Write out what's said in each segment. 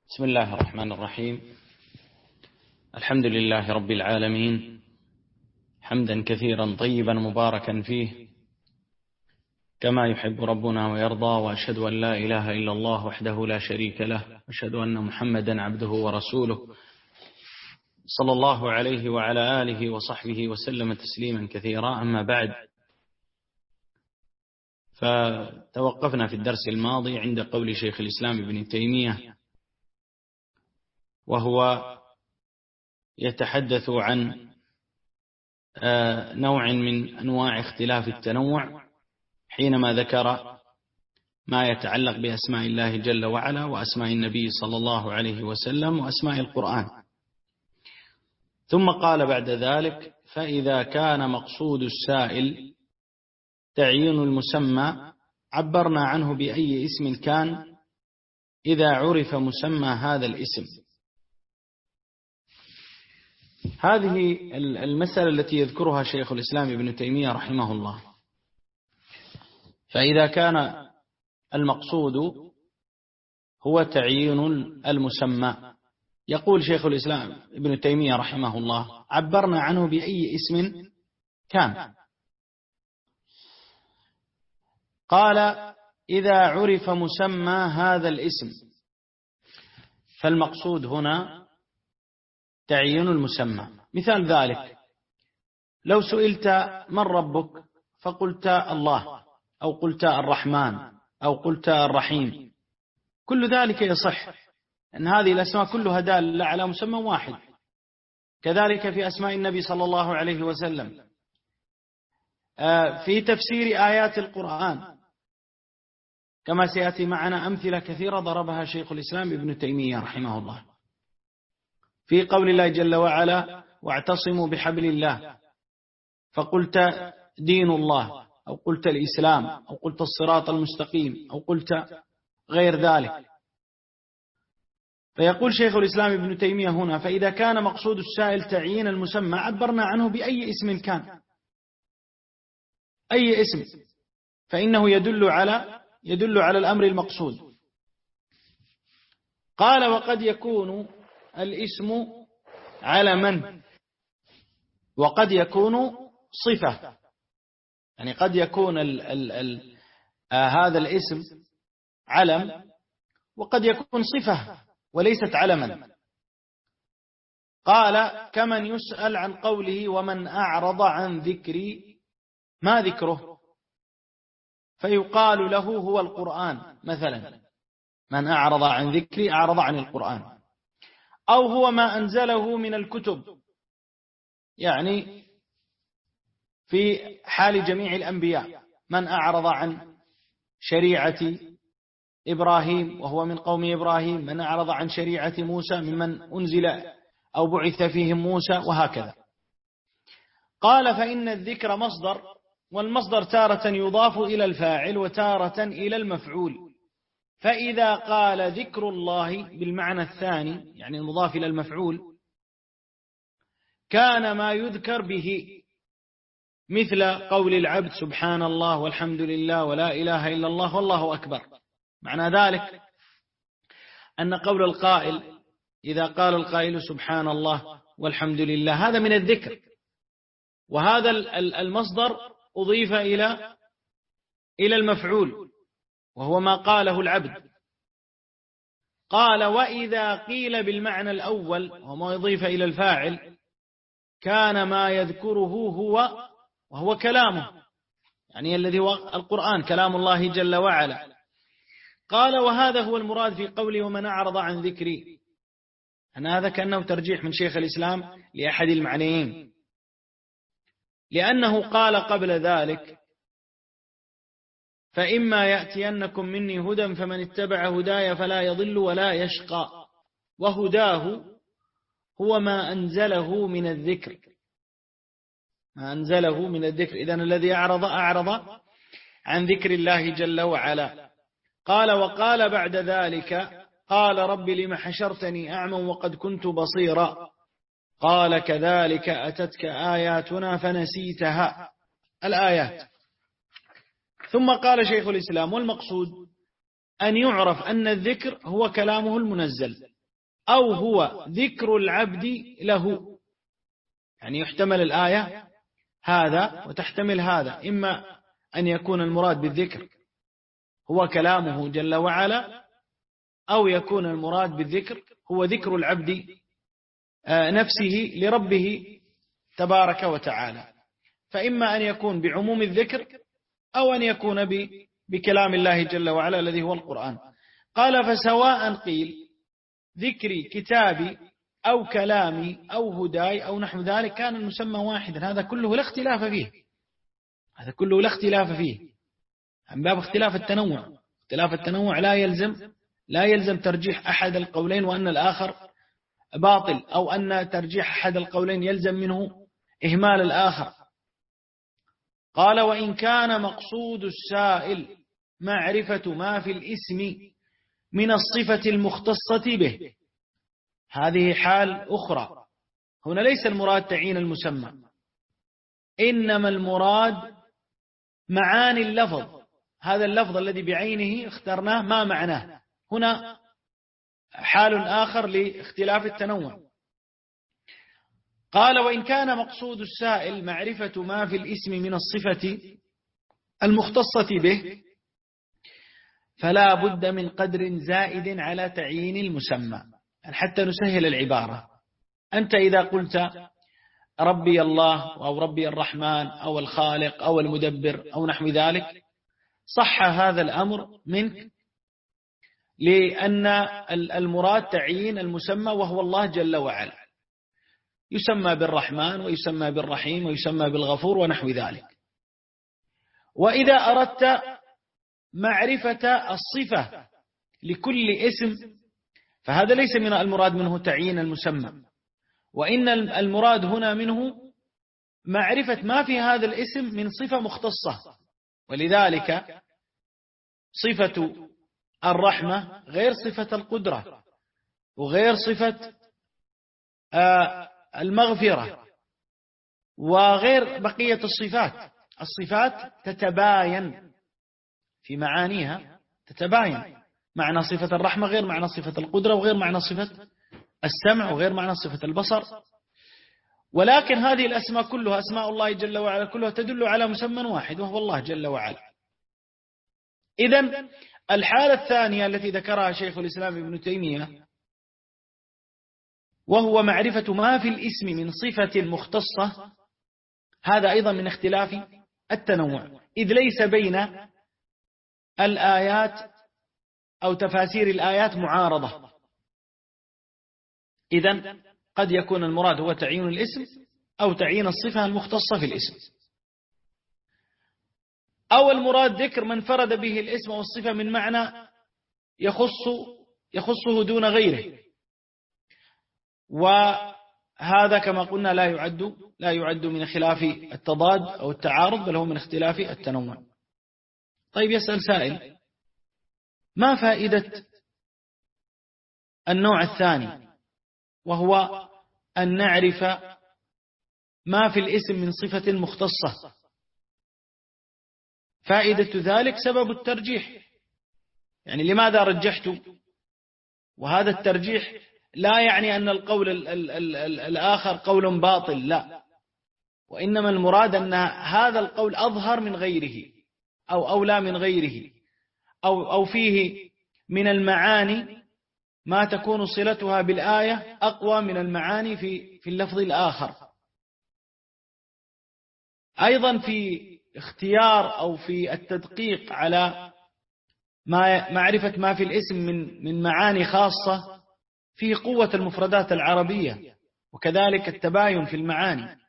بسم الله الرحمن الرحيم. الحمد لله رب العالمين، حمدا كثيرا طيبا مباركا فيه كما يحب ربنا ويرضى، وأشهد أن لا إله إلا الله وحده لا شريك له، وأشهد أن محمدا عبده ورسوله صلى الله عليه وعلى آله وصحبه وسلم تسليما كثيرا. أما بعد، فتوقفنا في الدرس الماضي عند قول شيخ الإسلام ابن تيمية، وهو يتحدث عن نوع من أنواع اختلاف التنوع حينما ذكر ما يتعلق بأسماء الله جل وعلا وأسماء النبي صلى الله عليه وسلم وأسماء القرآن. ثم قال بعد ذلك: فإذا كان مقصود السائل تعيين المسمى عبرنا عنه بأي اسم كان إذا عرف مسمى هذا الاسم. هذه المسألة التي يذكرها شيخ الإسلام ابن تيمية رحمه الله. فإذا كان المقصود هو تعيين المسمى، يقول شيخ الإسلام ابن تيمية رحمه الله: عبرنا عنه بأي اسم كان. قال: إذا عرف مسمى هذا الاسم، فالمقصود هنا تعيين المسمى. مثال ذلك: لو سئلت من ربك فقلت الله، أو قلت الرحمن، أو قلت الرحيم، كل ذلك يصح، أن هذه الأسماء كلها دالة على مسمى واحد. كذلك في أسماء النبي صلى الله عليه وسلم، في تفسير آيات القرآن، كما سيأتي معنا أمثلة كثيرة ضربها شيخ الإسلام ابن تيمية رحمه الله. في قول الله جل وعلا: واعتصموا بحبل الله، فقلت دين الله، أو قلت الإسلام، أو قلت الصراط المستقيم، أو قلت غير ذلك. فيقول شيخ الإسلام ابن تيمية هنا: فإذا كان مقصود السائل تعيين المسمى عبرنا عنه بأي اسم كان، أي اسم، فإنه يدل على الأمر المقصود. قال: وقد يكون الاسم علما، وقد يكون صفة، يعني قد يكون هذا الاسم علم، وقد يكون صفة وليست علما. قال: كمن يسأل عن قوله: ومن أعرض عن ذكري، ما ذكره؟ فيقال له: هو القرآن مثلا، من أعرض عن ذكري أعرض عن القرآن. أو هو ما أنزله من الكتب، يعني في حال جميع الأنبياء: من أعرض عن شريعة إبراهيم وهو من قوم إبراهيم، من أعرض عن شريعة موسى ممن أنزل أو بعث فيهم موسى، وهكذا. قال: فإن الذكر مصدر، والمصدر تارة يضاف إلى الفاعل وتارة إلى المفعول. فإذا قال ذكر الله بالمعنى الثاني، يعني المضاف إلى المفعول، كان ما يذكر به مثل قول العبد: سبحان الله والحمد لله ولا إله إلا الله والله أكبر. معنى ذلك أن قول القائل إذا قال القائل سبحان الله والحمد لله، هذا من الذكر، وهذا المصدر أضيف إلى المفعول وهو ما قاله العبد. قال: وإذا قيل بالمعنى الأول وما يضيف إلى الفاعل، كان ما يذكره هو وهو كلامه، يعني الذي هو القرآن، كلام الله جل وعلا. قال: وهذا هو المراد في قوله: ومن أعرض عن ذكري، أن هذا كأنه ترجيح من شيخ الإسلام لأحد المعنيين، لأنه قال قبل ذلك: فإما يأتينكم مني هدى فمن اتبع هداي فلا يضل ولا يشقى، وهداه هو ما أنزله من الذكر، ما أنزله من الذكر. إذن الذي أعرض عن ذكر الله جل وعلا. قال: وقال بعد ذلك: قال رب لم حشرتني أعمى وقد كنت بصيرا. قال: كذلك أتتك آياتنا فنسيتها، الآيات. ثم قال شيخ الإسلام: والمقصود أن يعرف أن الذكر هو كلامه المنزل، أو هو ذكر العبد له. يعني يحتمل الآية هذا وتحتمل هذا، إما أن يكون المراد بالذكر هو كلامه جل وعلا، أو يكون المراد بالذكر هو ذكر العبد نفسه لربه تبارك وتعالى. فإما أن يكون بعموم الذكر أو أن يكون بكلام الله جل وعلا الذي هو القرآن. قال: فسواء قيل ذكري كتابي أو كلامي أو هداي أو نحو ذلك كان المسمى واحدا. هذا كله لا اختلاف فيه، هذا كله لا اختلاف فيه، عن باب اختلاف التنوع. اختلاف التنوع لا يلزم ترجيح أحد القولين وأن الآخر باطل، أو أن ترجيح أحد القولين يلزم منه إهمال الآخر. قال: وإن كان مقصود السائل معرفة ما في الاسم من الصفة المختصة به. هذه حال أخرى، هنا ليس المراد تعيين المسمى، إنما المراد معاني اللفظ. هذا اللفظ الذي بعينه اخترناه ما معناه، هنا حال آخر لاختلاف التنوع. قال: وإن كان مقصود السائل معرفة ما في الاسم من الصفة المختصة به فلا بد من قدر زائد على تعيين المسمى. يعني حتى نسهل العبارة، أنت إذا قلت ربي الله أو ربي الرحمن أو الخالق أو المدبر أو نحو ذلك، صح هذا الأمر منك، لأن المراد تعيين المسمى وهو الله جل وعلا، يسمى بالرحمن ويسمى بالرحيم ويسمى بالغفور ونحو ذلك. وإذا أردت معرفة الصفة لكل اسم فهذا ليس من المراد منه تعيين المسمى، وإن المراد هنا منه معرفة ما في هذا الاسم من صفة مختصة. ولذلك صفة الرحمة غير صفة القدرة وغير صفة المغفرة وغير بقية الصفات. الصفات تتباين في معانيها، تتباين. معنى صفة الرحمة غير معنى صفة القدرة، وغير معنى صفة السمع، وغير معنى صفة البصر. ولكن هذه الأسماء كلها، أسماء الله جل وعلا كلها تدل على مسمى واحد وهو الله جل وعلا. إذن الحالة الثانية التي ذكرها شيخ الإسلام ابن تيمية وهو معرفة ما في الاسم من صفة مختصة، هذا أيضا من اختلاف التنوع، إذ ليس بين الآيات أو تفاسير الآيات معارضة. إذن قد يكون المراد هو تعيين الاسم أو تعيين الصفة المختصة في الاسم، أو المراد ذكر من فرد به الاسم والصفة من معنى يخصه دون غيره، وهذا كما قلنا لا يعد من خلاف التضاد أو التعارض، بل هو من اختلاف التنوع. طيب، يسأل سائل: ما فائدة النوع الثاني وهو أن نعرف ما في الاسم من صفة مختصة؟ فائدة ذلك سبب الترجيح. يعني لماذا رجحت؟ وهذا الترجيح لا يعني أن القول الآخر قول باطل، لا، وإنما المراد أن هذا القول أظهر من غيره أو أولى من غيره، أو فيه من المعاني ما تكون صلتها بالآية أقوى من المعاني في اللفظ الآخر. أيضا في اختيار أو في التدقيق على معرفة ما في الاسم من معاني خاصة فيه قوة المفردات العربية، وكذلك التباين في المعاني.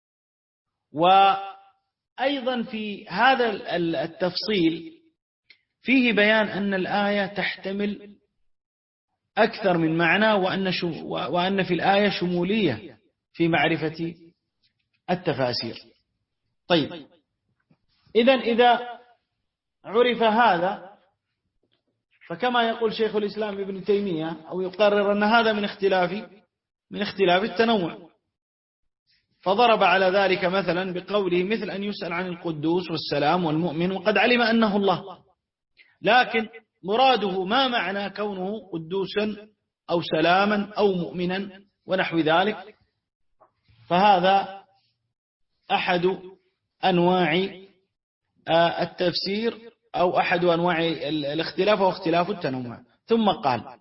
وأيضا في هذا التفصيل فيه بيان أن الآية تحتمل أكثر من معنى، وأن في الآية شمولية في معرفة التفاسير. طيب، إذا عرف هذا فكما يقول شيخ الإسلام ابن تيمية أو يقرر أن هذا من اختلاف التنوع، فضرب على ذلك مثلا بقوله: مثل أن يسأل عن القدوس والسلام والمؤمن وقد علم أنه الله، لكن مراده ما معنى كونه قدوسا أو سلاما أو مؤمنا ونحو ذلك، فهذا أحد أنواع التفسير أو أحد أنواع الاختلاف واختلاف التنوع. ثم قال: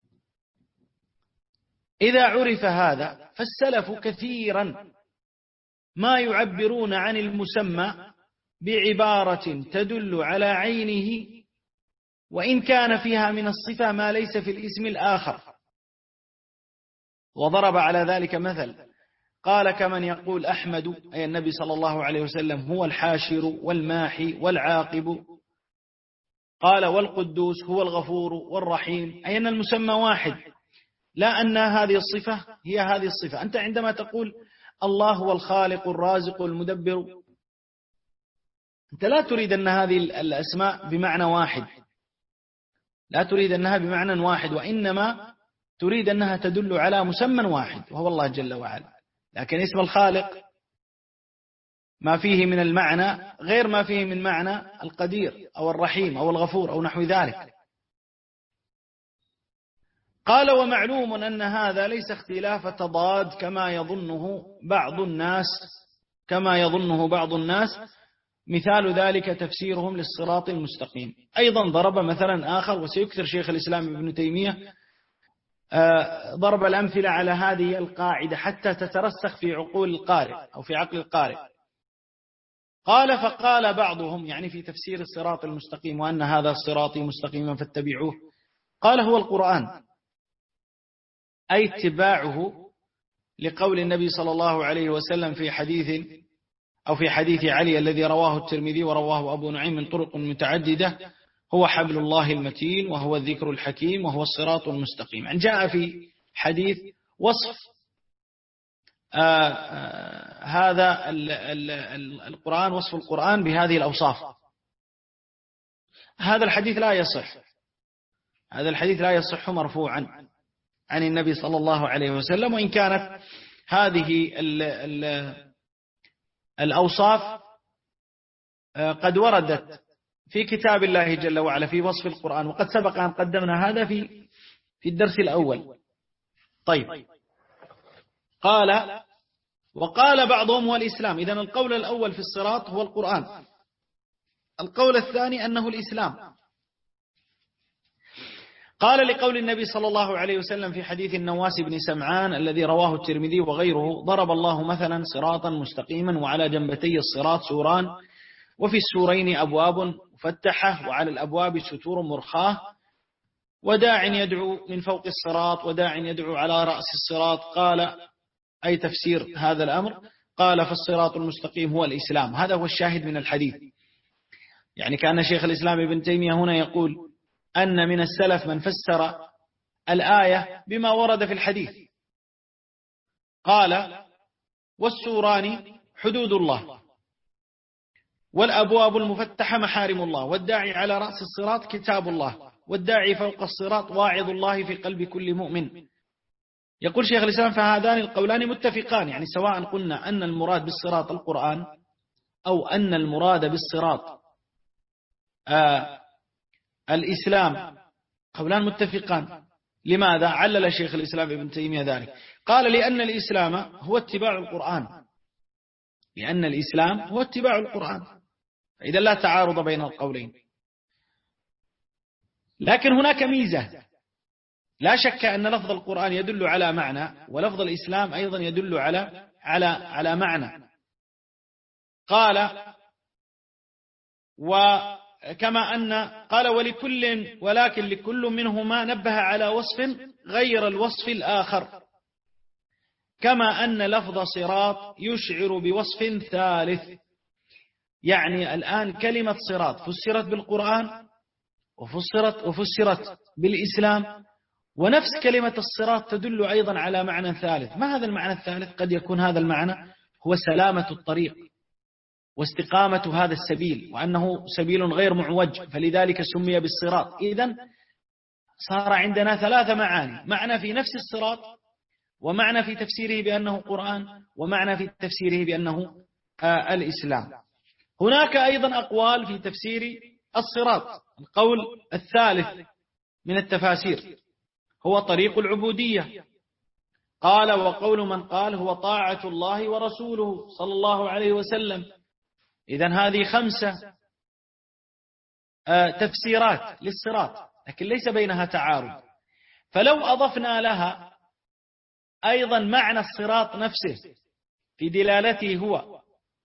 إذا عرف هذا فالسلف كثيرا ما يعبرون عن المسمى بعبارة تدل على عينه وإن كان فيها من الصفة ما ليس في الاسم الآخر. وضرب على ذلك مثل، قال: كمن يقول أحمد أي النبي صلى الله عليه وسلم هو الحاشر والماحي والعاقب، قال: والقدوس هو الغفور والرحيم، أي أن المسمى واحد، لا أن هذه الصفة هي هذه الصفة. أنت عندما تقول الله هو الخالق الرازق المدبر، أنت لا تريد أن هذه الأسماء بمعنى واحد، لا تريد أنها بمعنى واحد، وإنما تريد أنها تدل على مسمى واحد وهو الله جل وعلا. لكن اسم الخالق ما فيه من المعنى غير ما فيه من معنى القدير أو الرحيم أو الغفور أو نحو ذلك. قال: ومعلوم أن هذا ليس اختلاف تضاد كما يظنه بعض الناس، مثال ذلك تفسيرهم للصراط المستقيم. أيضا ضرب مثلا آخر، وسيكثر شيخ الإسلام ابن تيمية ضرب الأمثلة على هذه القاعدة حتى تترسخ في عقول القارئ أو في عقل القارئ. قال: فقال بعضهم، يعني في تفسير الصراط المستقيم وأن هذا صراطي مستقيما فاتبعوه، قال: هو القرآن، أي اتباعه لقول النبي صلى الله عليه وسلم في حديث علي الذي رواه الترمذي ورواه أبو نعيم من طرق متعددة: هو حبل الله المتين وهو الذكر الحكيم وهو الصراط المستقيم. يعني جاء في حديث وصف هذا القرآن، وصف القرآن بهذه الأوصاف. هذا الحديث لا يصح مرفوعا عن النبي صلى الله عليه وسلم، وإن كانت هذه الأوصاف قد وردت في كتاب الله جل وعلا في وصف القرآن، وقد سبق أن قدمنا هذا في الدرس الأول. طيب، وقال بعضهم هو الإسلام. إذن القول الأول في الصراط هو القرآن، القول الثاني أنه الإسلام. قال: لقول النبي صلى الله عليه وسلم في حديث النواس بن سمعان الذي رواه الترمذي وغيره: ضرب الله مثلا صراطا مستقيما وعلى جنبتي الصراط سوران وفي السورين أبواب مفتحة وعلى الأبواب ستور مرخاة وداع يدعو من فوق الصراط وداع يدعو على رأس الصراط. قال: أي تفسير هذا الأمر؟ قال: فالصراط المستقيم هو الإسلام. هذا هو الشاهد من الحديث. يعني كان شيخ الإسلام ابن تيمية هنا يقول أن من السلف من فسر الآية بما ورد في الحديث. قال: والسوران حدود الله، والأبواب المفتحة محارم الله، والداعي على رأس الصراط كتاب الله، والداعي فوق الصراط واعظ الله في قلب كل مؤمن. يقول شيخ الإسلام: فهذان القولان متفقان، يعني سواء قلنا أن المراد بالصراط القرآن أو أن المراد بالصراط الإسلام، قولان متفقان. لماذا؟ علل شيخ الإسلام ابن تيمية ذلك. قال: لأن الإسلام هو اتباع القرآن، إذا لا تعارض بين القولين. لكن هناك ميزة، لا شك أن لفظ القرآن يدل على معنى، ولفظ الإسلام أيضا يدل على معنى. قال: وكما أن قال: ولكن لكل منهما نبه على وصف غير الوصف الآخر، كما أن لفظ صراط يشعر بوصف ثالث. يعني الآن كلمة صراط فسرت بالقرآن وفسرت بالإسلام، ونفس كلمة الصراط تدل أيضا على معنى ثالث. ما هذا المعنى الثالث؟ قد يكون هذا المعنى هو سلامة الطريق واستقامة هذا السبيل، وأنه سبيل غير معوج، فلذلك سمي بالصراط. إذن صار عندنا ثلاثة معاني: معنى في نفس الصراط، ومعنى في تفسيره بأنه قرآن، ومعنى في تفسيره بأنه الإسلام. هناك أيضا أقوال في تفسير الصراط. القول الثالث من التفاسير هو طريق العبودية. قال: وقول من قال هو طاعة الله ورسوله صلى الله عليه وسلم. إذن هذه 5 تفسيرات للصراط، لكن ليس بينها تعارض. فلو أضفنا لها أيضا معنى الصراط نفسه في دلالته هو،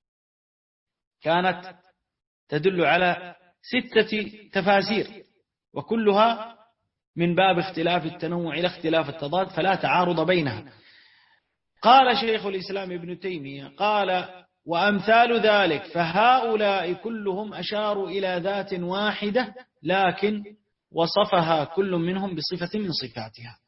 كانت تدل على 6 تفاسير، وكلها من باب اختلاف التنوع إلى اختلاف التضاد، فلا تعارض بينها. قال شيخ الإسلام ابن تيمية: قال: وأمثال ذلك فهؤلاء كلهم أشاروا إلى ذات واحدة، لكن وصفها كل منهم بصفة من صفاتها.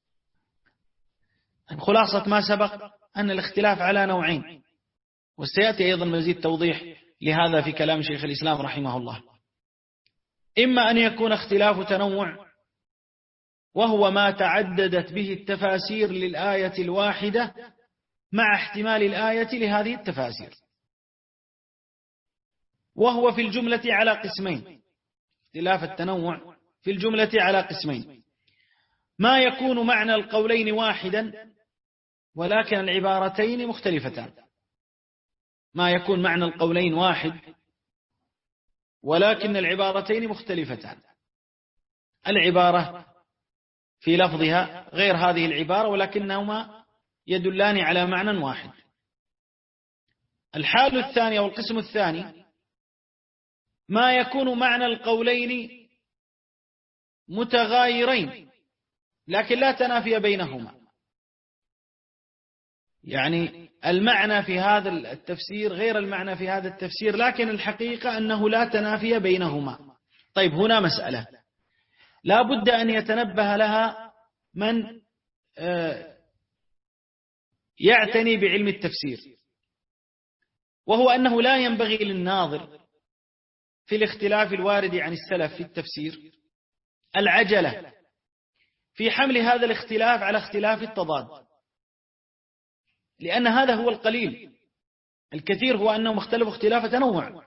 خلاصة ما سبق أن الاختلاف على نوعين، وسيأتي أيضا مزيد توضيح لهذا في كلام شيخ الإسلام رحمه الله. إما أن يكون اختلاف تنوع، وهو ما تعددت به التفاسير للآية الواحدة مع احتمال الآية لهذه التفاسير، وهو في الجملة على قسمين. اختلاف التنوع في الجملة على قسمين: ما يكون معنى القولين واحدا ولكن العبارتين مختلفتان. ما يكون معنى القولين واحد ولكن العبارتين مختلفتان، العبارة في لفظها غير هذه العبارة ولكنهما يدلان على معنى واحد. الحال الثانية والقسم الثاني: ما يكون معنى القولين متغايرين لكن لا تنافي بينهما، يعني المعنى في هذا التفسير غير المعنى في هذا التفسير، لكن الحقيقة أنه لا تنافي بينهما. طيب، هنا مسألة لا بد أن يتنبه لها من يعتني بعلم التفسير، وهو أنه لا ينبغي للناظر في الاختلاف الوارد عن السلف في التفسير العجلة في حمل هذا الاختلاف على اختلاف التضاد، لأن هذا هو القليل. الكثير هو أنهم اختلفوا اختلاف تنوع،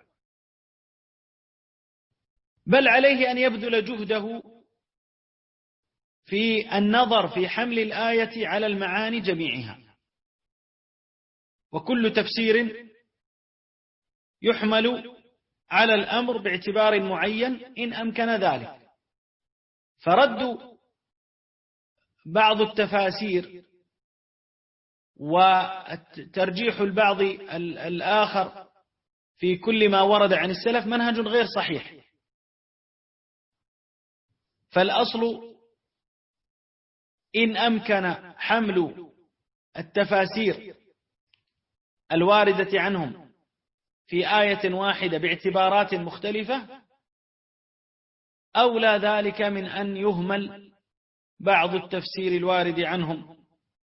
بل عليه أن يبذل جهده في النظر في حمل الآية على المعاني جميعها، وكل تفسير يحمل على الأمر باعتبار معين إن أمكن ذلك. فرد بعض التفاسير وترجيح البعض الآخر في كل ما ورد عن السلف منهج غير صحيح. فالأصل إن أمكن حمل التفاسير الواردة عنهم في آية واحدة باعتبارات مختلفة، أولى ذلك من أن يهمل بعض التفسير الوارد عنهم.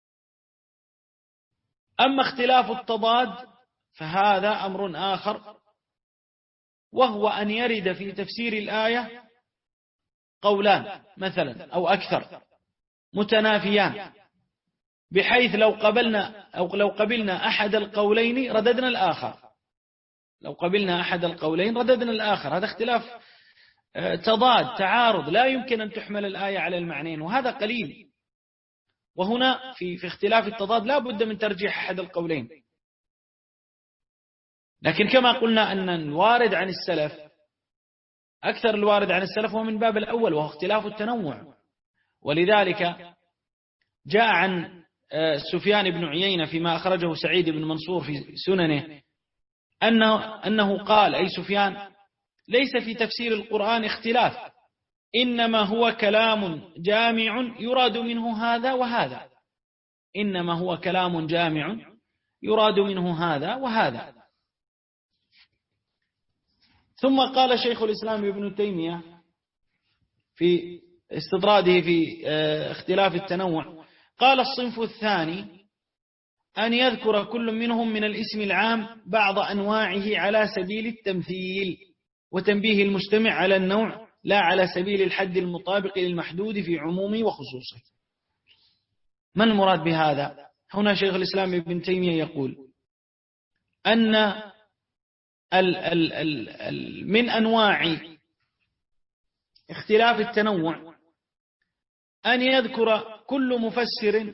أما اختلاف التضاد فهذا أمر آخر، وهو أن يرد في تفسير الآية قولان مثلا أو أكثر متنافيان، بحيث لو قبلنا أحد القولين رددنا الآخر، لو قبلنا أحد القولين رددنا الآخر. هذا اختلاف تضاد تعارض، لا يمكن أن تحمل الآية على المعنيين، وهذا قليل. وهنا في اختلاف التضاد لا بد من ترجيح أحد القولين. لكن كما قلنا أن الوارد عن السلف أكثر، الوارد عن السلف هو من باب الأول وهو اختلاف التنوع. ولذلك جاء عن سفيان بن عيينة فيما أخرجه سعيد بن منصور في سننه أنه قال، أي سفيان: ليس في تفسير القرآن اختلاف، إنما هو كلام جامع يراد منه هذا وهذا، إنما هو كلام جامع يراد منه هذا وهذا. ثم قال شيخ الإسلام ابن تيمية في استطراده في اختلاف التنوع، قال: الصنف الثاني أن يذكر كل منهم من الاسم العام بعض أنواعه على سبيل التمثيل وتنبيه المجتمع على النوع، لا على سبيل الحد المطابق للمحدود في عمومه وخصوصه. ما المراد بهذا؟ هنا شيخ الإسلام ابن تيمية يقول أن من أنواع اختلاف التنوع أن يذكر كل مفسر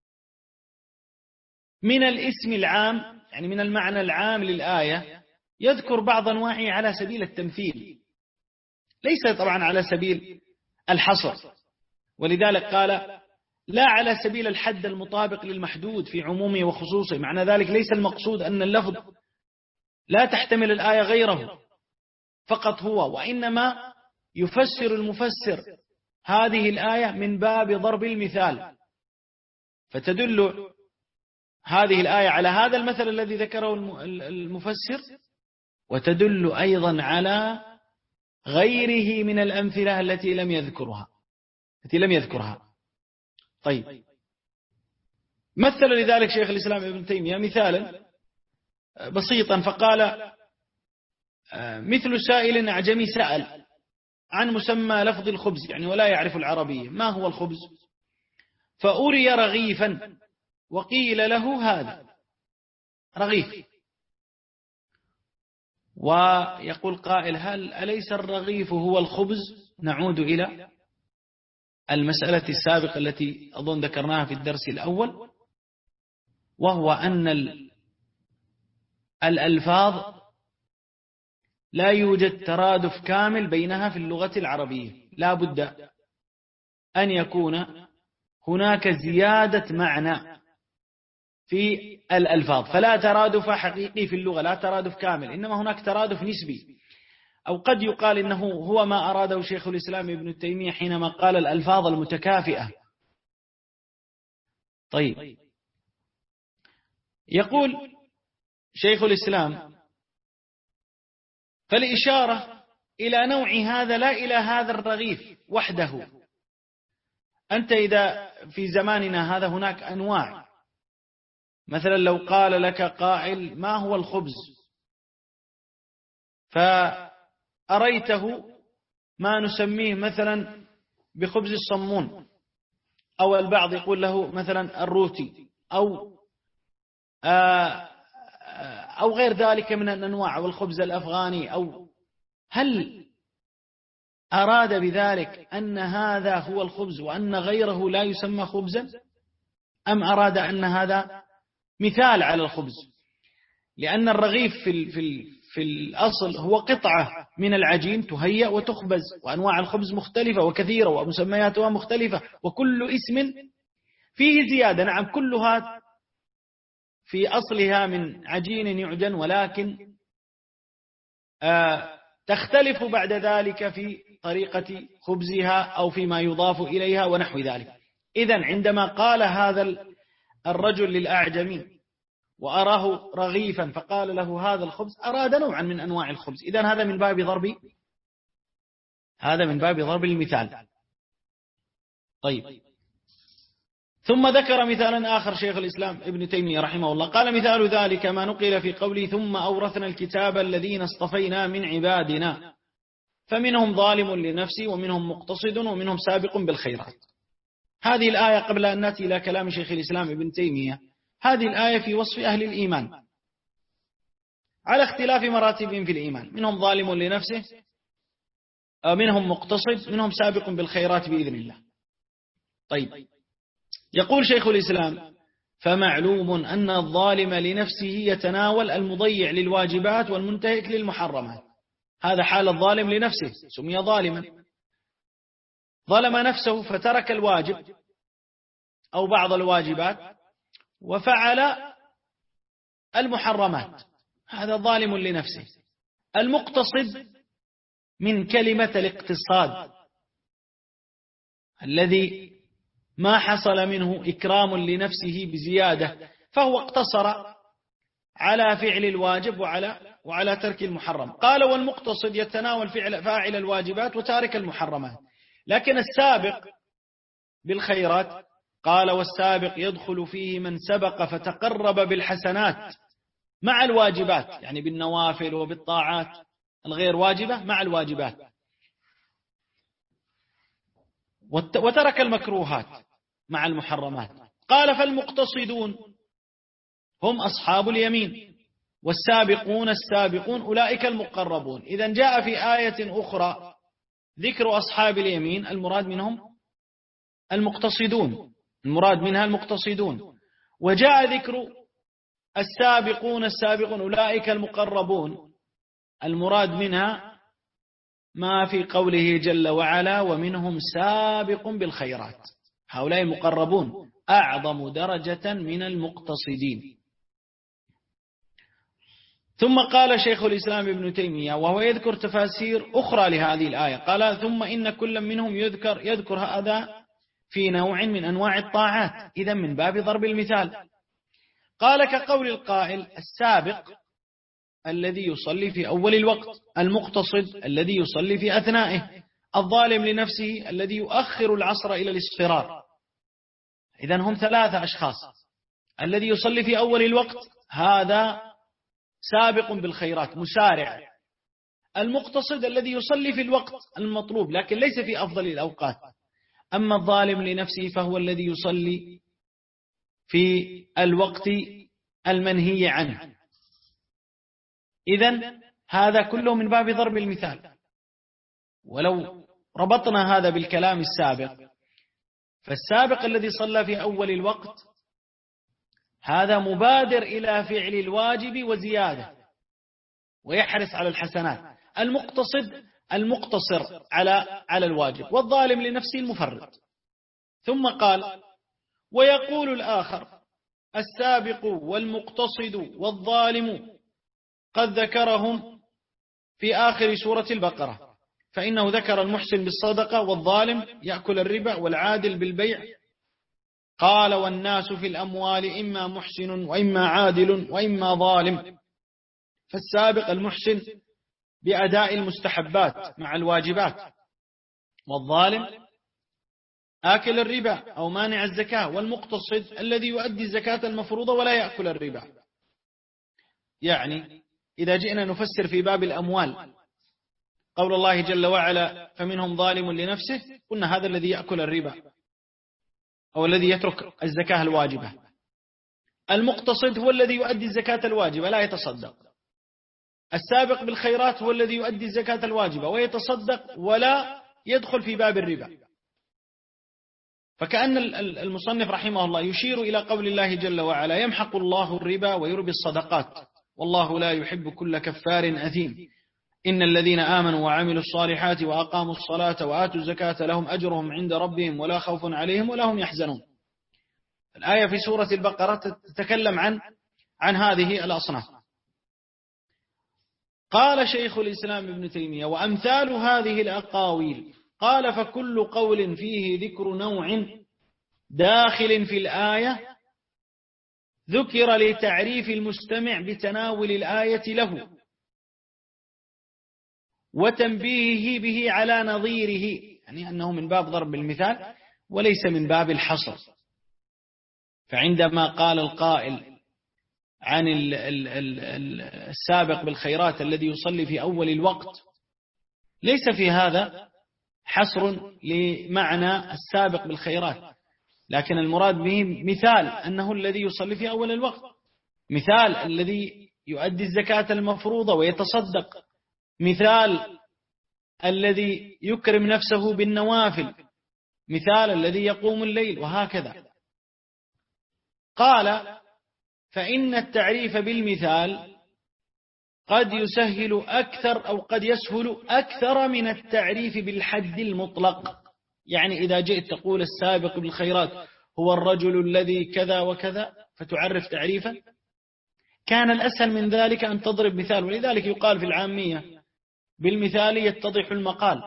من الاسم العام، يعني من المعنى العام للآية، يذكر بعض أنواعه على سبيل التمثيل، ليس طبعا على سبيل الحصر. ولذلك قال لا على سبيل الحد المطابق للمحدود في عمومه وخصوصه. معنى ذلك ليس المقصود أن اللفظ لا تحتمل الآية غيره فقط هو، وإنما يفسر المفسر هذه الآية من باب ضرب المثال، فتدل هذه الآية على هذا المثل الذي ذكره المفسر، وتدل أيضا على غيره من الأمثلة التي لم يذكرها. طيب، مثل لذلك شيخ الإسلام ابن تيمية مثالا بسيطا فقال: مثل سائل أعجمي سأل عن مسمى لفظ الخبز، يعني ولا يعرف العربية، ما هو الخبز؟ فأري رغيفا وقيل له هذا رغيف. ويقول قائل: أليس الرغيف هو الخبز؟ نعود إلى المسألة السابقة التي أظن ذكرناها في الدرس الأول، وهو أن الألفاظ لا يوجد ترادف كامل بينها في اللغة العربية، لا بد أن يكون هناك زيادة معنى في الألفاظ، فلا ترادف حقيقي في اللغة، لا ترادف كامل، إنما هناك ترادف نسبي. أو قد يقال إنه هو ما أراده شيخ الإسلام ابن تيمية حينما قال الألفاظ المتكافئة. طيب، يقول شيخ الإسلام: فالإشارة إلى نوع هذا لا إلى هذا الرغيف وحده. أنت إذا في زماننا هذا هناك أنواع، مثلا لو قال لك قائل: ما هو الخبز؟ فأريته ما نسميه مثلا بخبز الصمون، أو البعض يقول له مثلا الروتي، أو غير ذلك من الأنواع، أو الخبز الأفغاني، هل أراد بذلك أن هذا هو الخبز وأن غيره لا يسمى خبزا، أم أراد أن هذا مثال على الخبز؟ لأن الرغيف في الأصل هو قطعة من العجين تهيأ وتخبز، وأنواع الخبز مختلفة وكثيرة ومسمياتها مختلفة، وكل اسم فيه زيادة. نعم، كلها في أصلها من عجين يعجن، ولكن تختلف بعد ذلك في طريقة خبزها أو فيما يضاف إليها ونحو ذلك. إذن عندما قال هذا الرجل للأعجمي وأراه رغيفا فقال له هذا الخبز، أراد نوعا من أنواع الخبز. إذن هذا من باب ضرب المثال. طيب، ثم ذكر مثالا آخر شيخ الإسلام ابن تيمية رحمه الله، قال: مثال ذلك ما نقل في قوله: ثم أورثنا الكتاب الذين اصطفينا من عبادنا فمنهم ظالم لنفسه ومنهم مقتصد ومنهم سابق بالخيرات. هذه الآية قبل أن نأتي إلى كلام شيخ الإسلام ابن تيمية، هذه الآية في وصف أهل الإيمان على اختلاف مراتبهم في الإيمان، منهم ظالم لنفسه، منهم مقتصد، منهم سابق بالخيرات بإذن الله. طيب، يقول شيخ الإسلام: فمعلوم أن الظالم لنفسه يتناول المضيع للواجبات والمنتهك للمحرمات. هذا حال الظالم لنفسه، سمي ظالما، ظلم نفسه فترك الواجب أو بعض الواجبات وفعل المحرمات، هذا ظالم لنفسه. المقتصد من كلمة الاقتصاد، الذي ما حصل منه إكرام لنفسه بزيادة، فهو اقتصر على فعل الواجب وعلى ترك المحرم. قال: والمقتصد يتناول فاعل الواجبات وتارك المحرمات. لكن السابق بالخيرات، قال: والسابق يدخل فيه من سبق فتقرب بالحسنات مع الواجبات، يعني بالنوافل وبالطاعات الغير واجبة مع الواجبات، وترك المكروهات مع المحرمات. قال: فالمقتصدون هم أصحاب اليمين، والسابقون السابقون أولئك المقربون. إذن جاء في آية أخرى ذكر أصحاب اليمين، المراد منهم المقتصدون، المراد منها المقتصدون. وجاء ذكر السابقون أولئك المقربون، المراد منها ما في قوله جل وعلا ومنهم سابق بالخيرات، هؤلاء المقربون أعظم درجة من المقتصدين. ثم قال شيخ الإسلام ابن تيمية وهو يذكر تفاسير أخرى لهذه الآية، قال ثم إن كل منهم يذكر هذا في نوع من أنواع الطاعات، إذا من باب ضرب المثال. قال كقول القائل السابق الذي يصلي في أول الوقت، المقتصد الذي يصلي في أثنائه، الظالم لنفسه الذي يؤخر العصر إلى الاصفرار. إذن هم ثلاثة أشخاص، الذي يصلي في أول الوقت هذا سابق بالخيرات مسارع، المقتصد الذي يصلي في الوقت المطلوب لكن ليس في أفضل الأوقات، أما الظالم لنفسه فهو الذي يصلي في الوقت المنهي عنه. إذن هذا كله من باب ضرب المثال. ولو ربطنا هذا بالكلام السابق، فالسابق الذي صلى في أول الوقت هذا مبادر إلى فعل الواجب وزيادة ويحرص على الحسنات، المقتصد المقتصر على الواجب، والظالم لنفسه المفرط. ثم قال ويقول الآخر السابق والمقتصد والظالم قد ذكرهم في آخر سورة البقرة، فإنه ذكر المحسن بالصدقة والظالم يأكل الربا والعادل بالبيع. قال والناس في الأموال إما محسن وإما عادل وإما ظالم، فالسابق المحسن بأداء المستحبات مع الواجبات، والظالم آكل الربا أو مانع الزكاة، والمقتصد الذي يؤدي الزكاة المفروضة ولا يأكل الربا. يعني إذا جئنا نفسر في باب الأموال قول الله جل وعلا فمنهم ظالم لنفسه، قلنا هذا الذي يأكل الربا أو الذي يترك الزكاة الواجبة. المقتصد هو الذي يؤدي الزكاة الواجبة لا يتصدق. السابق بالخيرات هو الذي يؤدي الزكاة الواجبة ويتصدق ولا يدخل في باب الربا. فكأن المصنف رحمه الله يشير إلى قول الله جل وعلا يمحق الله الربا ويربي الصدقات والله لا يحب كل كفار أثيم، إن الذين آمنوا وعملوا الصالحات وأقاموا الصلاة وآتوا الزكاة لهم أجرهم عند ربهم ولا خوف عليهم ولا هم يحزنون. الآية في سورة البقرة تتكلم عن هذه الأصناف. قال شيخ الإسلام ابن تيمية وأمثال هذه الأقاويل، قال فكل قول فيه ذكر نوع داخل في الآية ذكر لتعريف المستمع بتناول الآية له وتنبيهه به على نظيره، يعني أنه من باب ضرب المثال وليس من باب الحصر. فعندما قال القائل عن السابق بالخيرات الذي يصلي في أول الوقت ليس في هذا حصر لمعنى السابق بالخيرات، لكن المراد به مثال أنه الذي يصلي في أول الوقت، مثال الذي يؤدي الزكاة المفروضة ويتصدق، مثال الذي يكرم نفسه بالنوافل، مثال الذي يقوم الليل، وهكذا. قال فإن التعريف بالمثال قد يسهل أكثر أو قد يسهل أكثر من التعريف بالحد المطلق. يعني إذا جئت تقول السابق بالخيرات هو الرجل الذي كذا وكذا فتعرف تعريفا، كان الأسهل من ذلك أن تضرب مثال، ولذلك يقال في العامية بالمثال يتضح المقال.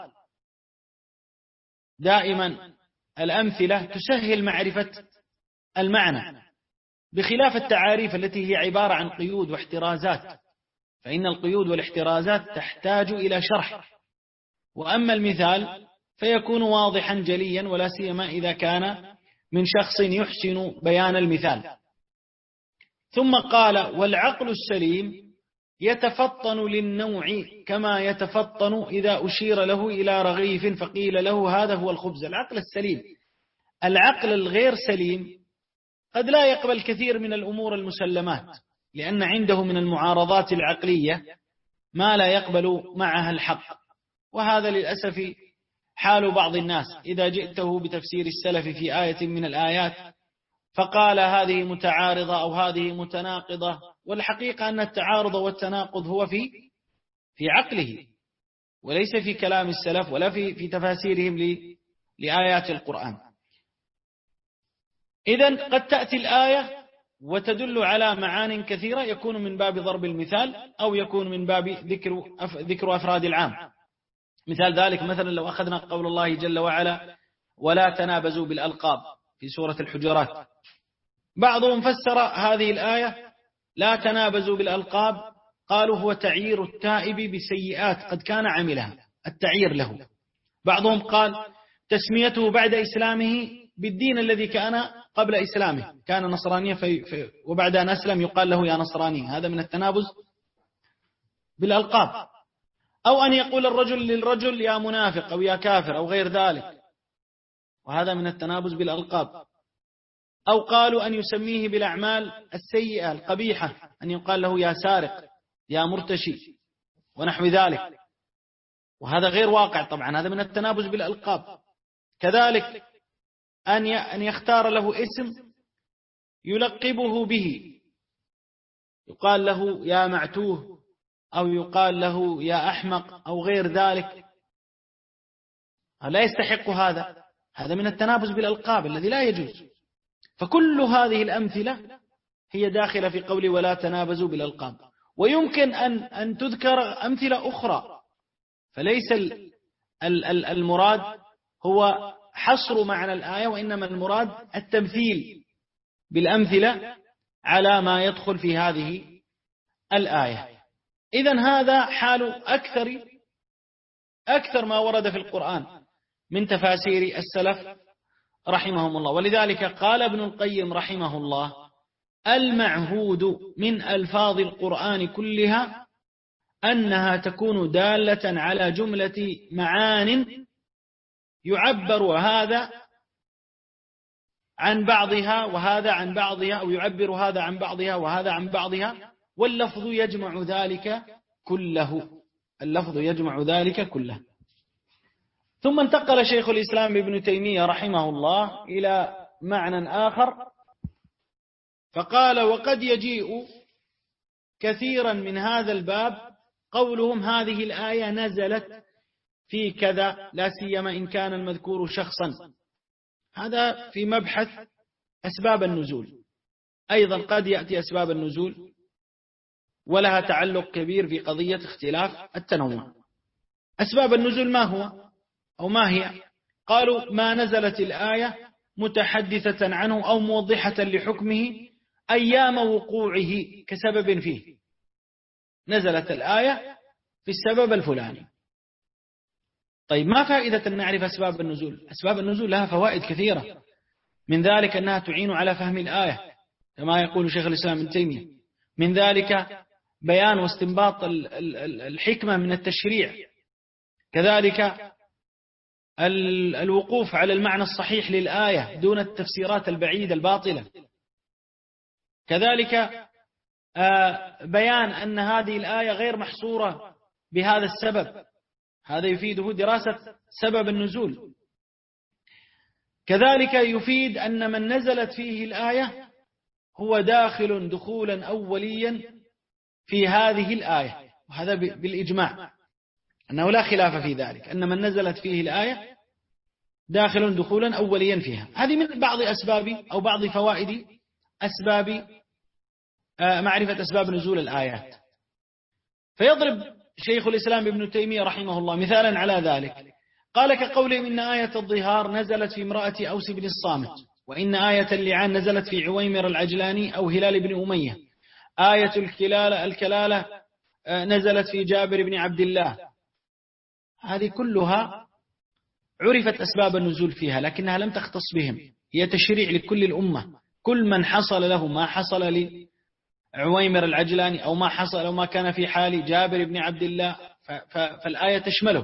دائما الأمثلة تسهل معرفة المعنى، بخلاف التعاريف التي هي عبارة عن قيود واحترازات، فإن القيود والاحترازات تحتاج إلى شرح، وأما المثال فيكون واضحا جليا، ولا سيما إذا كان من شخص يحسن بيان المثال. ثم قال والعقل السليم يتفطن للنوع كما يتفطن إذا أشير له إلى رغيف فقيل له هذا هو الخبز. العقل السليم، العقل الغير سليم قد لا يقبل كثير من الأمور المسلمات، لأن عنده من المعارضات العقلية ما لا يقبل معها الحق، وهذا للأسف حال بعض الناس إذا جئته بتفسير السلف في آية من الآيات فقال هذه متعارضة أو هذه متناقضة، والحقيقة أن التعارض والتناقض هو في عقله وليس في كلام السلف ولا في تفاسيرهم لآيات القرآن. إذن قد تأتي الآية وتدل على معان كثيرة، يكون من باب ضرب المثال أو يكون من باب ذكر أفراد العام. مثال ذلك مثلا لو أخذنا قول الله جل وعلا ولا تنابزوا بالألقاب في سورة الحجرات، بعضهم فسر هذه الآية لا تنابزوا بالألقاب قالوا هو تعيير التائب بسيئات قد كان عملها، التعيير له. بعضهم قال تسميته بعد إسلامه بالدين الذي كان قبل إسلامه، كان نصرانيا وبعد أن أسلم يقال له يا نصراني، هذا من التنابز بالألقاب. أو أن يقول الرجل للرجل يا منافق أو يا كافر أو غير ذلك، وهذا من التنابز بالألقاب. أو قالوا أن يسميه بالأعمال السيئة القبيحة، أن يقال له يا سارق يا مرتشي ونحو ذلك، وهذا غير واقع طبعا، هذا من التنابز بالألقاب. كذلك أن يختار له اسم يلقبه به، يقال له يا معتوه أو يقال له يا أحمق أو غير ذلك، لا يستحق هذا من التنابز بالألقاب الذي لا يجوز. فكل هذه الأمثلة هي داخلة في قول ولا تنابزوا بالألقاب. ويمكن أن تذكر أمثلة أخرى، فليس المراد هو حصر معنى الآية، وإنما المراد التمثيل بالأمثلة على ما يدخل في هذه الآية. إذن هذا حال أكثر ما ورد في القرآن من تفاسير السلف رحمهم الله. ولذلك قال ابن القيم رحمه الله المعهود من ألفاظ القرآن كلها أنها تكون دالة على جملة معان يعبر هذا عن بعضها وهذا عن بعضها، أو يعبر هذا عن بعضها وهذا عن بعضها، واللفظ يجمع ذلك كله. اللفظ يجمع ذلك كله. ثم انتقل شيخ الإسلام ابن تيمية رحمه الله إلى معنى آخر فقال وقد يجيء كثيرا من هذا الباب قولهم هذه الآية نزلت في كذا، لا سيما إن كان المذكور شخصا. هذا في مبحث أسباب النزول. أيضا قد يأتي أسباب النزول ولها تعلق كبير في قضية اختلاف التنوع. أسباب النزول ما هو أو ما هي؟ قالوا ما نزلت الآية متحدثة عنه أو موضحة لحكمه أيام وقوعه كسبب فيه. نزلت الآية في السبب الفلاني. طيب ما فائدة أن نعرف أسباب النزول؟ أسباب النزول لها فوائد كثيرة، من ذلك أنها تعين على فهم الآية كما يقول شيخ الإسلام ابن تيمية، من ذلك بيان واستنباط الحكمة من التشريع، كذلك الوقوف على المعنى الصحيح للآية دون التفسيرات البعيدة الباطلة، كذلك بيان أن هذه الآية غير محصورة بهذا السبب، هذا يفيده دراسة سبب النزول. كذلك يفيد أن من نزلت فيه الآية هو داخل دخولا أوليا في هذه الآية، وهذا بالإجماع أنه لا خلاف في ذلك، أن من نزلت فيه الآية داخل دخولا أوليا فيها. هذه من بعض أسباب أو بعض فوائد أسباب معرفة أسباب نزول الآيات. فيضرب شيخ الإسلام ابن تيمية رحمه الله مثالا على ذلك، قال كقولهم إن آية الظهار نزلت في امرأة أوس بن الصامت، وإن آية اللعان نزلت في عويمر العجلاني أو هلال بن أمية، آية الكلالة نزلت في جابر بن عبد الله. هذه كلها عرفت أسباب النزول فيها لكنها لم تختص بهم، هي تشريع لكل الأمة، كل من حصل له ما حصل لعويمر العجلاني أو ما حصل أو ما كان في حال جابر بن عبد الله فالآية تشمله.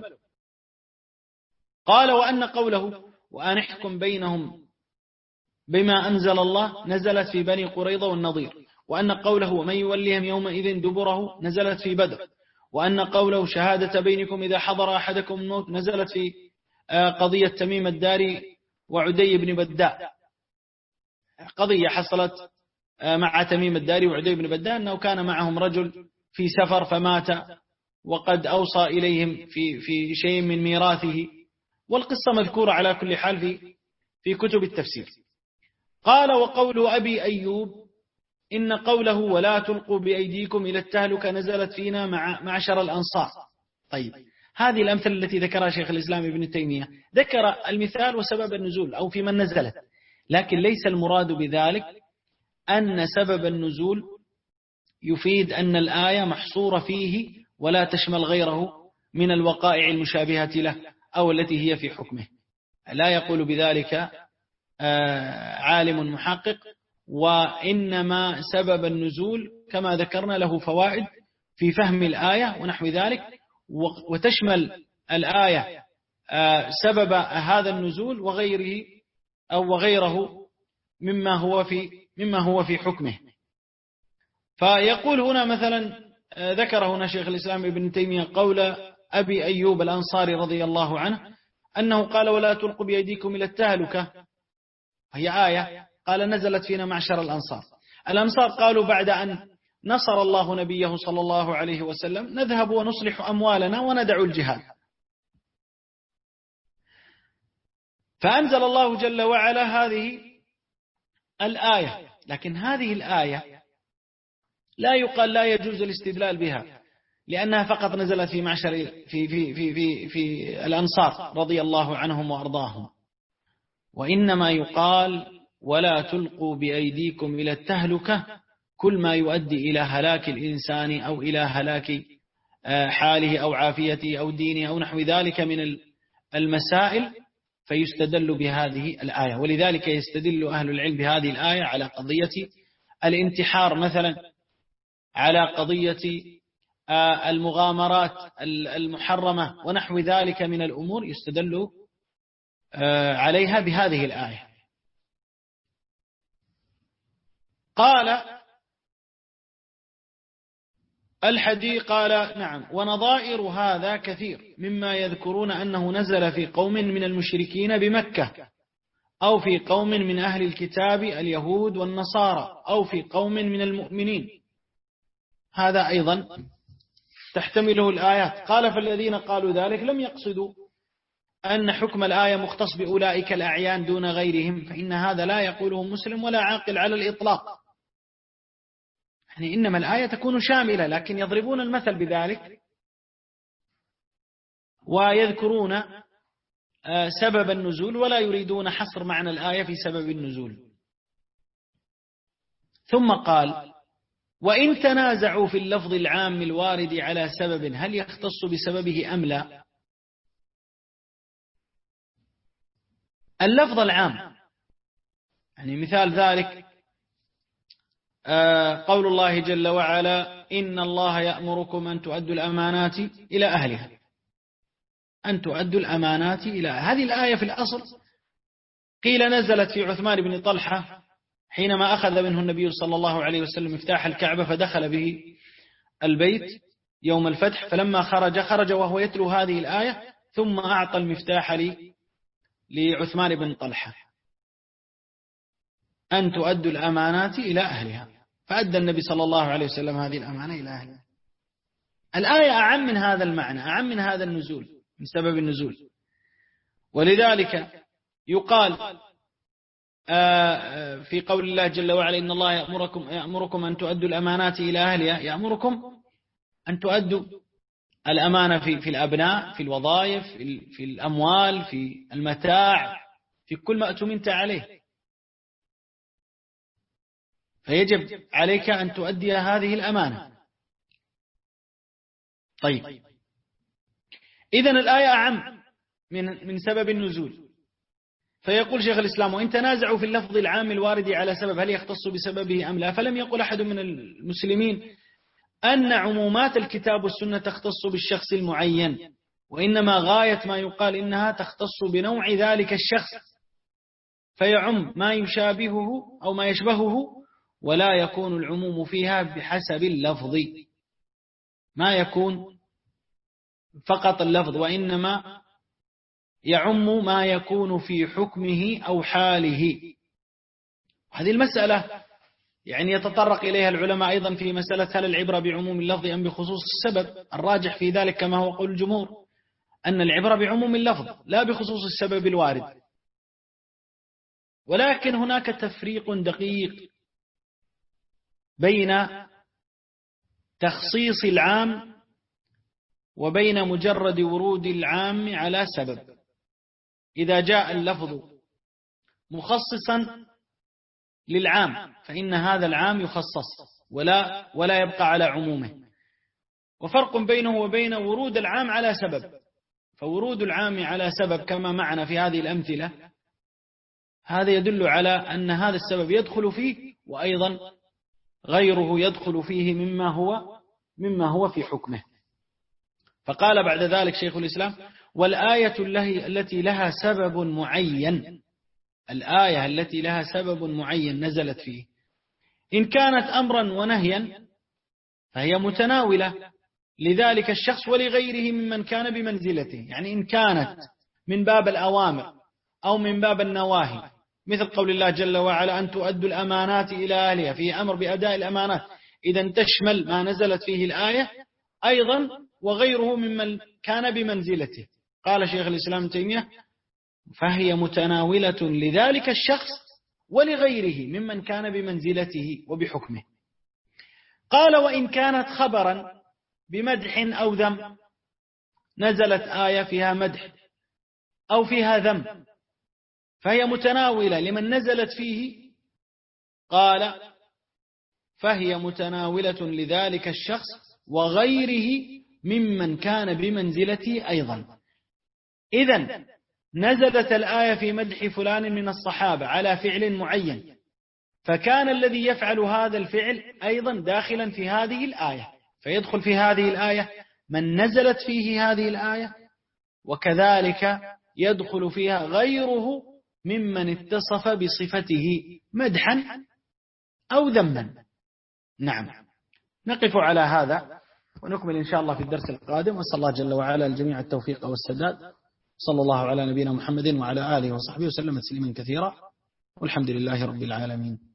قال وأن قوله وأن احكم بينهم بما أنزل الله نزلت في بني قريظة والنضير، وأن قوله ومن يوليهم يومئذ دبره نزلت في بدر، وأن قوله شهادة بينكم إذا حضر أحدكم الموت نزلت في قضية تميم الداري وعدي بن بداء. قضية حصلت مع تميم الداري وعدي بن بداء أنه كان معهم رجل في سفر فمات وقد أوصى إليهم في شيء من ميراثه، والقصة مذكورة على كل حال في كتب التفسير. قال: وقول أبي أيوب إن قوله ولا تلقوا بأيديكم إلى التهلكة نزلت فينا معشر الأنصار. طيب، هذه الأمثلة التي ذكرها شيخ الإسلام ابن تيمية ذكر المثال وسبب النزول أو في من نزلت، لكن ليس المراد بذلك أن سبب النزول يفيد أن الآية محصورة فيه ولا تشمل غيره من الوقائع المشابهة له أو التي هي في حكمه. لا يقول بذلك عالم محقق، وإنما سبب النزول كما ذكرنا له فوائد في فهم الآية ونحو ذلك، وتشمل الآية سبب هذا النزول وغيره أو وغيره مما هو في حكمه. فيقول هنا مثلا ذكر هنا شيخ الإسلام ابن تيمية قول أبي أيوب الأنصاري رضي الله عنه أنه قال ولا تلقوا بأيديكم إلى التهلكة، هي آية قال نزلت فينا معشر الأنصار. الأنصار قالوا بعد أن نصر الله نبيه صلى الله عليه وسلم نذهب ونصلح أموالنا وندع الجهاد، فأنزل الله جل وعلا هذه الآية. لكن هذه الآية لا يقال لا يجوز الاستدلال بها لأنها فقط نزلت في معشر في الأنصار رضي الله عنهم وأرضاهم، وإنما يقال ولا تلقوا بأيديكم إلى التهلكة كل ما يؤدي إلى هلاك الإنسان أو إلى هلاك حاله أو عافيته أو دينه أو نحو ذلك من المسائل، فيستدل بهذه الآية. ولذلك يستدل أهل العلم بهذه الآية على قضية الانتحار مثلا، على قضية المغامرات المحرمة ونحو ذلك من الأمور، يستدل عليها بهذه الآية. قال الحدي قال نعم، ونظائر هذا كثير مما يذكرون أنه نزل في قوم من المشركين بمكة أو في قوم من أهل الكتاب اليهود والنصارى أو في قوم من المؤمنين، هذا أيضا تحتمله الآيات. قال فالذين قالوا ذلك لم يقصدوا أن حكم الآية مختص بأولئك الأعيان دون غيرهم، فإن هذا لا يقوله مسلم ولا عاقل على الإطلاق، يعني إنما الآية تكون شاملة، لكن يضربون المثل بذلك ويذكرون سبب النزول ولا يريدون حصر معنى الآية في سبب النزول. ثم قال وإن تنازعوا في اللفظ العام الوارد على سبب هل يختص بسببه أم لا؟ اللفظ العام يعني مثال ذلك قول الله جل وعلا إن الله يأمركم أن تؤدوا الأمانات إلى أهلها، أن تؤدوا الأمانات إلى هذه الآية في الأصل قيل نزلت في عثمان بن طلحة حينما أخذ منه النبي صلى الله عليه وسلم مفتاح الكعبة فدخل به البيت يوم الفتح، فلما خرج وهو يتلو هذه الآية ثم أعطى المفتاح لعثمان بن طلحة أن تؤدوا الأمانات إلى أهلها، فأدى النبي صلى الله عليه وسلم هذه الأمانة إلى أهلها. الآية أعم من هذا المعنى، أعم من هذا النزول من سبب النزول. ولذلك يقال في قول الله جل وعلا إن الله يأمركم أن تؤدوا الأمانات إلى أهلها، يأمركم أن تؤدوا الأمانة في الأبناء، في الوظائف، في الأموال، في المتاع، في كل ما أتمنت عليه، فيجب عليك أن تؤدي هذه الأمانة. طيب، إذن الآية أعم من سبب النزول. فيقول شيخ الإسلام وإن تنازعوا في اللفظ العام الوارد على سبب هل يختص بسببه أم لا، فلم يقل أحد من المسلمين أن عمومات الكتاب والسنة تختص بالشخص المعين، وإنما غاية ما يقال إنها تختص بنوع ذلك الشخص فيعم ما يشابهه أو ما يشبهه، ولا يكون العموم فيها بحسب اللفظ، ما يكون فقط اللفظ، وإنما يعم ما يكون في حكمه أو حاله. هذه المسألة يعني يتطرق إليها العلماء أيضا في مسألة هل العبرة بعموم اللفظ أم بخصوص السبب. الراجح في ذلك كما هو قول الجمهور أن العبرة بعموم اللفظ لا بخصوص السبب الوارد، ولكن هناك تفريق دقيق بين تخصيص العام وبين مجرد ورود العام على سبب. إذا جاء اللفظ مخصصا للعام فإن هذا العام يخصص ولا يبقى على عمومه. وفرق بينه وبين ورود العام على سبب، فورود العام على سبب كما معنا في هذه الأمثلة هذا يدل على أن هذا السبب يدخل فيه وأيضا غيره يدخل فيه مما هو في حكمه. فقال بعد ذلك شيخ الإسلام: والآية التي لها سبب معين، الآية التي لها سبب معين نزلت فيه إن كانت أمرا ونهيا فهي متناولة لذلك الشخص ولغيره ممن كان بمنزلته. يعني إن كانت من باب الأوامر أو من باب النواهي، مثل قول الله جل وعلا: أن تؤدوا الأمانات إلى أهلها، في أمر بأداء الأمانات، إذا تشمل ما نزلت فيه الآية أيضا وغيره ممن كان بمنزلته. قال شيخ الإسلام ابن تيمية: فهي متناولة لذلك الشخص ولغيره ممن كان بمنزلته وبحكمه. قال: وإن كانت خبرا بمدح أو ذم، نزلت آية فيها مدح أو فيها ذم فهي متناولة لمن نزلت فيه. قال: فهي متناولة لذلك الشخص وغيره ممن كان بمنزلته أيضا. إذن نزلت الآية في مدح فلان من الصحابة على فعل معين، فكان الذي يفعل هذا الفعل أيضا داخلا في هذه الآية، فيدخل في هذه الآية من نزلت فيه هذه الآية، وكذلك يدخل فيها غيره ممن اتصف بصفته مدحا أو ذما. نعم، نقف على هذا ونكمل إن شاء الله في الدرس القادم، وصلى الله جل وعلا الجميع التوفيق والسداد. صلى الله على نبينا محمد وعلى آله وصحبه وسلم تسليما كثيرا، والحمد لله رب العالمين.